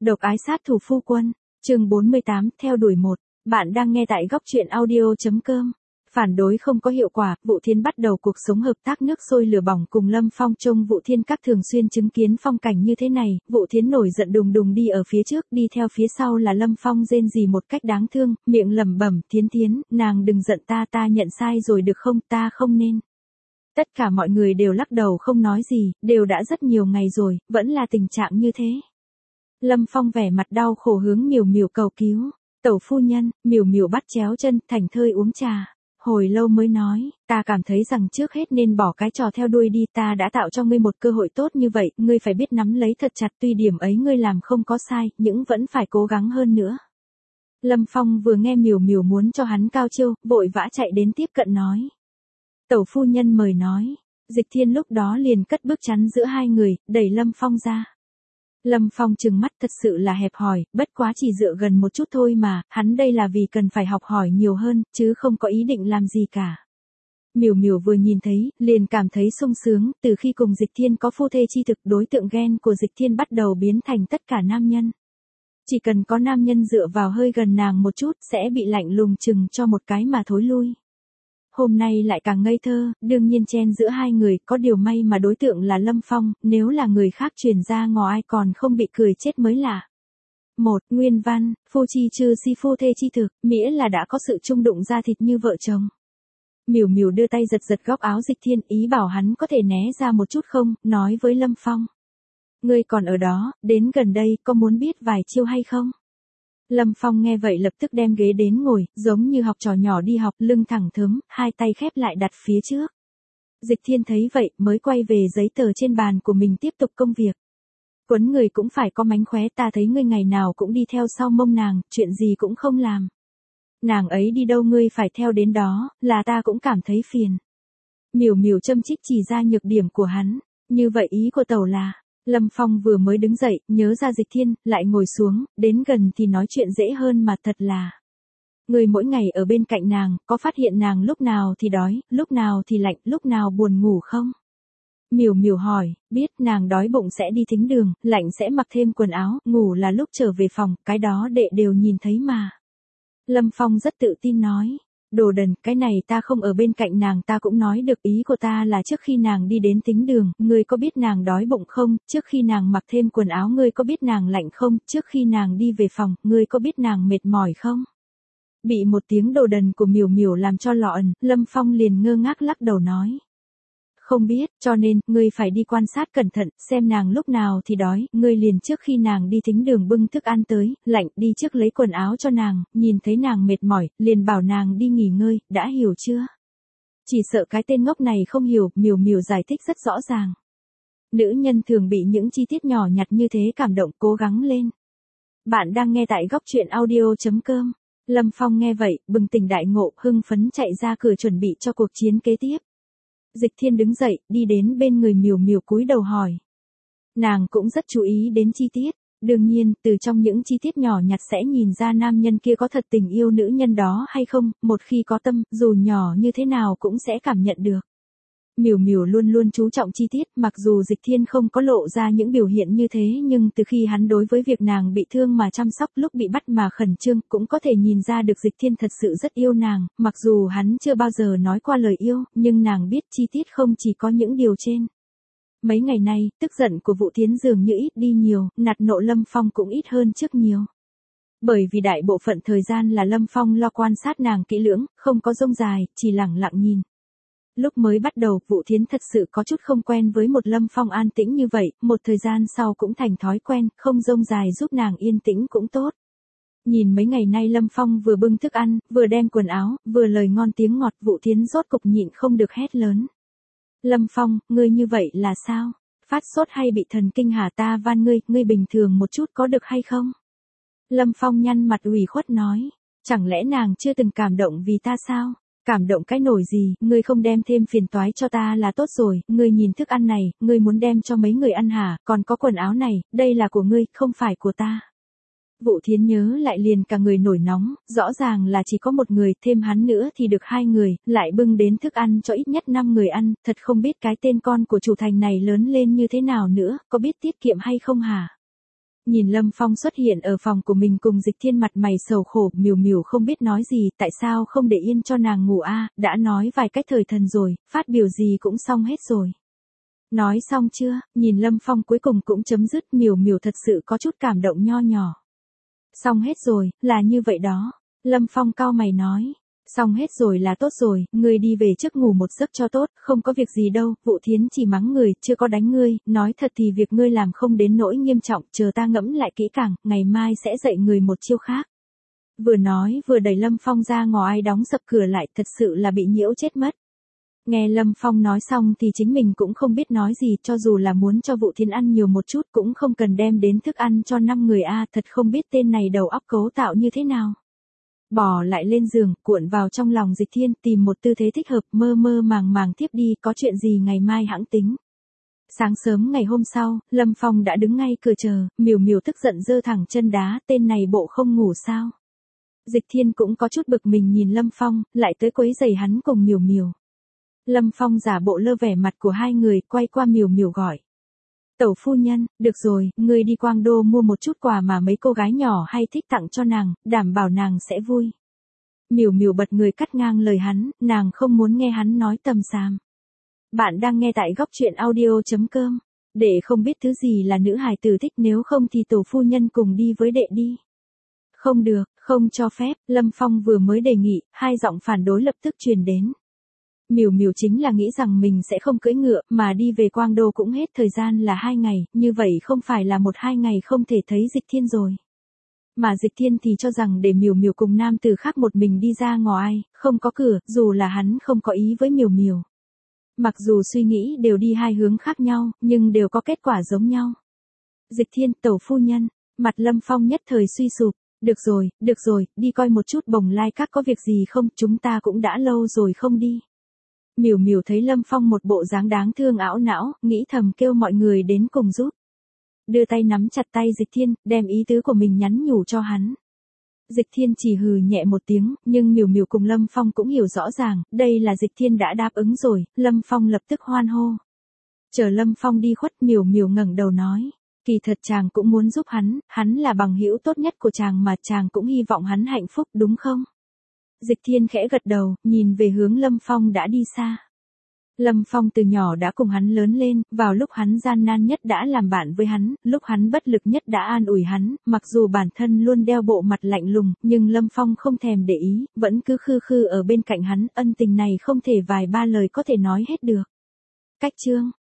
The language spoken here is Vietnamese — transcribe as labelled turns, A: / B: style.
A: Độc ái sát thủ phu quân, chương 48, theo đuổi một. Bạn đang nghe tại góc truyện audio.com. Phản đối không có hiệu quả, Vũ Thiên bắt đầu cuộc sống hợp tác nước sôi lửa bỏng cùng Lâm Phong. Trông Vũ Thiên các thường xuyên chứng kiến phong cảnh như thế này, Vũ Thiên nổi giận đùng đùng đi ở phía trước, đi theo phía sau là Lâm Phong rên rỉ một cách đáng thương, miệng lẩm bẩm, Thiến Thiến, nàng đừng giận ta nhận sai rồi được không, ta không nên. Tất cả mọi người đều lắc đầu không nói gì, đều đã rất nhiều ngày rồi, vẫn là tình trạng như thế. Lâm Phong vẻ mặt đau khổ hướng Miểu Miểu cầu cứu. Tẩu phu nhân, Miểu Miểu bắt chéo chân, thảnh thơi uống trà. Hồi lâu mới nói, ta cảm thấy rằng trước hết nên bỏ cái trò theo đuôi đi, ta đã tạo cho ngươi một cơ hội tốt như vậy, ngươi phải biết nắm lấy thật chặt, tuy điểm ấy ngươi làm không có sai, nhưng vẫn phải cố gắng hơn nữa. Lâm Phong vừa nghe Miểu Miểu muốn cho hắn cao chiêu, vội vã chạy đến tiếp cận nói. Tẩu phu nhân mời nói. Dịch Thiên lúc đó liền cất bước chắn giữa hai người, đẩy Lâm Phong ra. Lâm Phong trừng mắt, thật sự là hẹp hòi, bất quá chỉ dựa gần một chút thôi mà, hắn đây là vì cần phải học hỏi nhiều hơn, chứ không có ý định làm gì cả. Miểu Miểu vừa nhìn thấy, liền cảm thấy sung sướng, từ khi cùng Dịch Thiên có phu thê chi thực, đối tượng ghen của Dịch Thiên bắt đầu biến thành tất cả nam nhân. Chỉ cần có nam nhân dựa vào hơi gần nàng một chút, sẽ bị lạnh lùng chừng cho một cái mà thối lui. Hôm nay lại càng ngây thơ, đương nhiên chen giữa hai người, có điều may mà đối tượng là Lâm Phong, nếu là người khác truyền ra ngò ai còn không bị cười chết mới lạ. Nguyên văn, phu chi trừ si phu thê chi thực, nghĩa là đã có sự chung đụng da thịt như vợ chồng. Miểu Miểu đưa tay giật góc áo Dịch Thiên, ý bảo hắn có thể né ra một chút không, nói với Lâm Phong. Ngươi còn ở đó, đến gần đây, có muốn biết vài chiêu hay không? Lâm Phong nghe vậy lập tức đem ghế đến ngồi, giống như học trò nhỏ đi học, lưng thẳng thớm, hai tay khép lại đặt phía trước. Dịch Thiên thấy vậy, mới quay về giấy tờ trên bàn của mình tiếp tục công việc. Quấn người cũng phải có mánh khóe, ta thấy ngươi ngày nào cũng đi theo sau mông nàng, chuyện gì cũng không làm. Nàng ấy đi đâu ngươi phải theo đến đó, là ta cũng cảm thấy phiền. Miểu Miểu châm chích chỉ ra nhược điểm của hắn, như vậy ý của tẩu là. Lâm Phong vừa mới đứng dậy, nhớ ra Dịch Thiên, lại ngồi xuống, đến gần thì nói chuyện dễ hơn mà thật là. Người mỗi ngày ở bên cạnh nàng, có phát hiện nàng lúc nào thì đói, lúc nào thì lạnh, lúc nào buồn ngủ không? Miểu Miểu hỏi, biết nàng đói bụng sẽ đi thính đường, lạnh sẽ mặc thêm quần áo, ngủ là lúc trở về phòng, cái đó đệ đều nhìn thấy mà. Lâm Phong rất tự tin nói. Đồ đần, cái này ta không ở bên cạnh nàng ta cũng nói được, ý của ta là trước khi nàng đi đến thính đường, ngươi có biết nàng đói bụng không, trước khi nàng mặc thêm quần áo ngươi có biết nàng lạnh không, trước khi nàng đi về phòng, ngươi có biết nàng mệt mỏi không? Bị một tiếng đồ đần của Miểu Miểu làm cho lọ ẩn, Lâm Phong liền ngơ ngác lắc đầu nói. Không biết, cho nên, ngươi phải đi quan sát cẩn thận, xem nàng lúc nào thì đói, ngươi liền trước khi nàng đi thính đường bưng thức ăn tới, lạnh, đi trước lấy quần áo cho nàng, nhìn thấy nàng mệt mỏi, liền bảo nàng đi nghỉ ngơi, đã hiểu chưa? Chỉ sợ cái tên ngốc này không hiểu, Miểu Miểu giải thích rất rõ ràng. Nữ nhân thường bị những chi tiết nhỏ nhặt như thế cảm động, cố gắng lên. Bạn đang nghe tại góc truyện audio.com. Lâm Phong nghe vậy, bừng tỉnh đại ngộ, hưng phấn chạy ra cửa chuẩn bị cho cuộc chiến kế tiếp. Dịch Thiên đứng dậy, đi đến bên người Miểu Miểu cúi đầu hỏi. Nàng cũng rất chú ý đến chi tiết, đương nhiên, từ trong những chi tiết nhỏ nhặt sẽ nhìn ra nam nhân kia có thật tình yêu nữ nhân đó hay không, một khi có tâm, dù nhỏ như thế nào cũng sẽ cảm nhận được. Miểu Miểu luôn luôn chú trọng chi tiết, mặc dù Dịch Thiên không có lộ ra những biểu hiện như thế nhưng từ khi hắn đối với việc nàng bị thương mà chăm sóc, lúc bị bắt mà khẩn trương, cũng có thể nhìn ra được Dịch Thiên thật sự rất yêu nàng, mặc dù hắn chưa bao giờ nói qua lời yêu, nhưng nàng biết chi tiết không chỉ có những điều trên. Mấy ngày nay, tức giận của Vũ Thiến dường như ít đi nhiều, nạt nộ Lâm Phong cũng ít hơn trước nhiều. Bởi vì đại bộ phận thời gian là Lâm Phong lo quan sát nàng kỹ lưỡng, không có rông dài, chỉ lẳng lặng nhìn. Lúc mới bắt đầu, Vũ Thiến thật sự có chút không quen với một Lâm Phong an tĩnh như vậy, một thời gian sau cũng thành thói quen, không rông dài giúp nàng yên tĩnh cũng tốt. Nhìn mấy ngày nay Lâm Phong vừa bưng thức ăn, vừa đem quần áo, vừa lời ngon tiếng ngọt, Vũ Thiến rốt cục nhịn không được hét lớn. Lâm Phong, ngươi như vậy là sao? Phát sốt hay bị thần kinh hả, ta van ngươi bình thường một chút có được hay không? Lâm Phong nhăn mặt ủy khuất nói, chẳng lẽ nàng chưa từng cảm động vì ta sao? Cảm động cái nổi gì, ngươi không đem thêm phiền toái cho ta là tốt rồi, ngươi nhìn thức ăn này, ngươi muốn đem cho mấy người ăn hả, còn có quần áo này, đây là của ngươi, không phải của ta. Vũ Thiến nhớ lại liền cả người nổi nóng, rõ ràng là chỉ có một người, thêm hắn nữa thì được hai người, lại bưng đến thức ăn cho ít nhất 5 người ăn, thật không biết cái tên con của chủ thành này lớn lên như thế nào nữa, có biết tiết kiệm hay không hả? Nhìn Lâm Phong xuất hiện ở phòng của mình cùng Dịch Thiên mặt mày sầu khổ, Miểu Miểu không biết nói gì, tại sao không để yên cho nàng ngủ a, đã nói vài cách thời thần rồi, phát biểu gì cũng xong hết rồi. Nói xong chưa, nhìn Lâm Phong cuối cùng cũng chấm dứt, Miểu Miểu thật sự có chút cảm động nho nhỏ. Xong hết rồi, là như vậy đó. Lâm Phong cau mày nói. Xong hết rồi là tốt rồi, ngươi đi về trước ngủ một giấc cho tốt, không có việc gì đâu, Vũ Thiến chỉ mắng người, chưa có đánh ngươi, nói thật thì việc ngươi làm không đến nỗi nghiêm trọng, chờ ta ngẫm lại kỹ càng, ngày mai sẽ dạy người một chiêu khác. Vừa nói vừa đẩy Lâm Phong ra ngoài đóng sập cửa lại, thật sự là bị nhiễu chết mất. Nghe Lâm Phong nói xong thì chính mình cũng không biết nói gì, cho dù là muốn cho Vũ Thiến ăn nhiều một chút cũng không cần đem đến thức ăn cho 5 người a, thật không biết tên này đầu óc cấu tạo như thế nào. Bò lại lên giường, cuộn vào trong lòng Dịch Thiên, tìm một tư thế thích hợp, mơ mơ màng màng tiếp đi, có chuyện gì ngày mai hãng tính. Sáng sớm ngày hôm sau, Lâm Phong đã đứng ngay cửa chờ, Miểu Miểu tức giận giơ thẳng chân đá, tên này bộ không ngủ sao. Dịch Thiên cũng có chút bực mình nhìn Lâm Phong, lại tới quấy giày hắn cùng Miểu Miểu. Lâm Phong giả bộ lơ vẻ mặt của hai người, quay qua Miểu Miểu gọi. Tẩu phu nhân, được rồi, ngươi đi Quang Đô mua một chút quà mà mấy cô gái nhỏ hay thích tặng cho nàng, đảm bảo nàng sẽ vui. Miểu Miểu bật người cắt ngang lời hắn, nàng không muốn nghe hắn nói tầm xàm. Bạn đang nghe tại góc truyện audio.com. Đệ không biết thứ gì là nữ hài tử thích, nếu không thì tổ phu nhân cùng đi với đệ đi. Không được, không cho phép, Lâm Phong vừa mới đề nghị, hai giọng phản đối lập tức truyền đến. Miểu Miểu chính là nghĩ rằng mình sẽ không cưỡi ngựa, mà đi về Quang Đô cũng hết thời gian là 2 ngày, như vậy không phải là 1-2 ngày không thể thấy Dịch Thiên rồi. Mà Dịch Thiên thì cho rằng để Miểu Miểu cùng nam tử khác một mình đi ra ngoài, không có cửa, dù là hắn không có ý với Miểu Miểu. Mặc dù suy nghĩ đều đi hai hướng khác nhau, nhưng đều có kết quả giống nhau. Dịch Thiên, tẩu phu nhân, mặt Lâm Phong nhất thời suy sụp. Được rồi, đi coi một chút Bồng Lai Các có việc gì không, chúng ta cũng đã lâu rồi không đi. Miểu Miểu thấy Lâm Phong một bộ dáng đáng thương ảo não, nghĩ thầm kêu mọi người đến cùng giúp. Đưa tay nắm chặt tay Dịch Thiên, đem ý tứ của mình nhắn nhủ cho hắn. Dịch Thiên chỉ hừ nhẹ một tiếng, nhưng Miểu Miểu cùng Lâm Phong cũng hiểu rõ ràng, đây là Dịch Thiên đã đáp ứng rồi, Lâm Phong lập tức hoan hô. Chờ Lâm Phong đi khuất, Miểu Miểu ngẩng đầu nói, kỳ thật chàng cũng muốn giúp hắn là bằng hữu tốt nhất của chàng mà chàng cũng hy vọng hắn hạnh phúc đúng không? Dịch Thiên khẽ gật đầu, nhìn về hướng Lâm Phong đã đi xa. Lâm Phong từ nhỏ đã cùng hắn lớn lên, vào lúc hắn gian nan nhất đã làm bạn với hắn, lúc hắn bất lực nhất đã an ủi hắn, mặc dù bản thân luôn đeo bộ mặt lạnh lùng, nhưng Lâm Phong không thèm để ý, vẫn cứ khư khư ở bên cạnh hắn, ân tình này không thể vài ba lời có thể nói hết được. Cách chương